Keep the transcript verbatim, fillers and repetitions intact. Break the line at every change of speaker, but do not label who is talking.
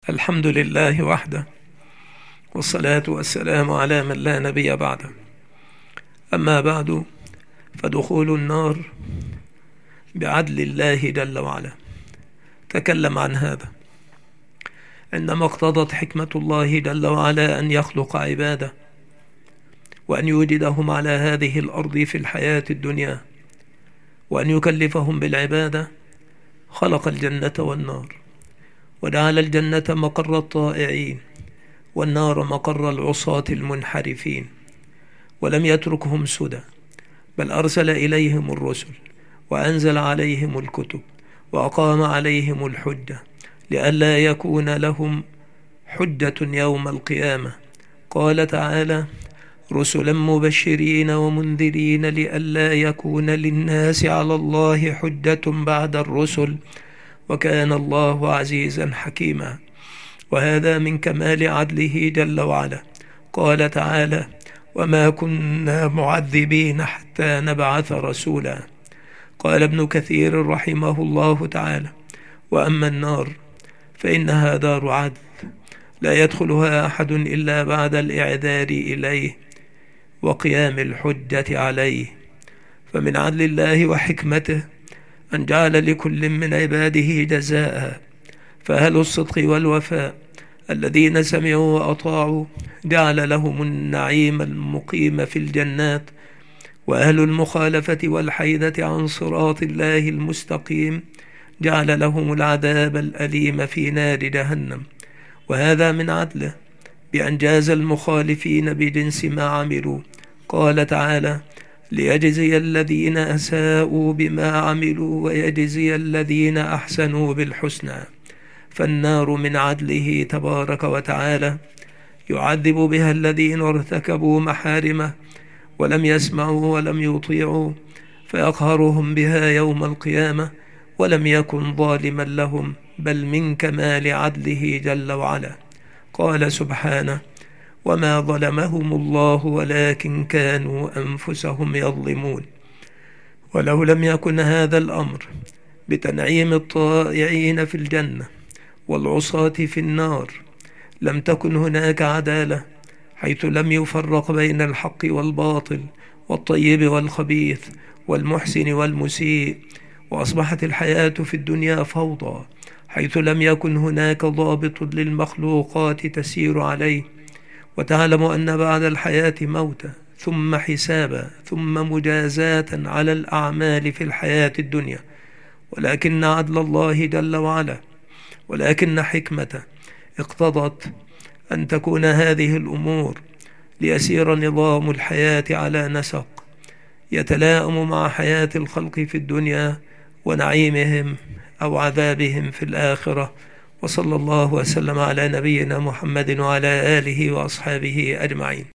الحمد لله وحده، والصلاة والسلام على من لا نبي بعده. أما بعد، فدخول النار بعدل الله جل وعلا. تكلم عن هذا عندما اقتضت حكمة الله جل وعلا أن يخلق عباده وأن يوجدهم على هذه الأرض في الحياة الدنيا وأن يكلفهم بالعبادة. خلق الجنة والنار، وجعل الجنة مقر الطائعين والنار مقر العصاة المنحرفين، ولم يتركهم سدى، بل أرسل إليهم الرسل وأنزل عليهم الكتب وأقام عليهم الحجة لئلا يكون لهم حجة يوم القيامة. قال تعالى: رسلا مبشرين ومنذرين لئلا يكون للناس على الله حجة بعد الرسل، وكان الله عزيزا حكيما. وهذا من كمال عدله جل وعلا. قال تعالى: وما كنا معذبين حتى نبعث رسولا. قال ابن كثير رحمه الله تعالى: وأما النار فإنها دار عدل، لا يدخلها أحد إلا بعد الإعذار إليه وقيام الحجة عليه. فمن عدل الله وحكمته أن جعل لكل من عباده جزاء، فأهل الصدق والوفاء الذين سمعوا وأطاعوا جعل لهم النعيم المقيم في الجنات، وأهل المخالفة والحيدة عن صراط الله المستقيم جعل لهم العذاب الأليم في نار جهنم. وهذا من عدله بأن جاز المخالفين بجنس ما عملوا. قال تعالى: ليجزي الذين أساءوا بما عملوا ويجزي الذين أحسنوا بالحسنى. فالنار من عدله تبارك وتعالى يعذب بها الذين ارتكبوا محارمه ولم يسمعوا ولم يطيعوا، فيقهرهم بها يوم القيامة، ولم يكن ظالما لهم، بل من كمال عدله جل وعلا. قال سبحانه: وما ظلمهم الله ولكن كانوا أنفسهم يظلمون. ولو لم يكن هذا الأمر بتنعيم الطائعين في الجنة والعصاة في النار لم تكن هناك عدالة، حيث لم يفرق بين الحق والباطل والطيب والخبيث والمحسن والمسيء، وأصبحت الحياة في الدنيا فوضى، حيث لم يكن هناك ضابط للمخلوقات تسير عليه. وتعلم أن بعد الحياة موتا، ثم حسابا، ثم مجازاة على الأعمال في الحياة الدنيا. ولكن عدل الله جل وعلا ولكن حكمته اقتضت أن تكون هذه الأمور ليسير نظام الحياة على نسق يتلائم مع حياة الخلق في الدنيا ونعيمهم أو عذابهم في الآخرة. وصلى الله وسلم على نبينا محمد وعلى آله وأصحابه أجمعين.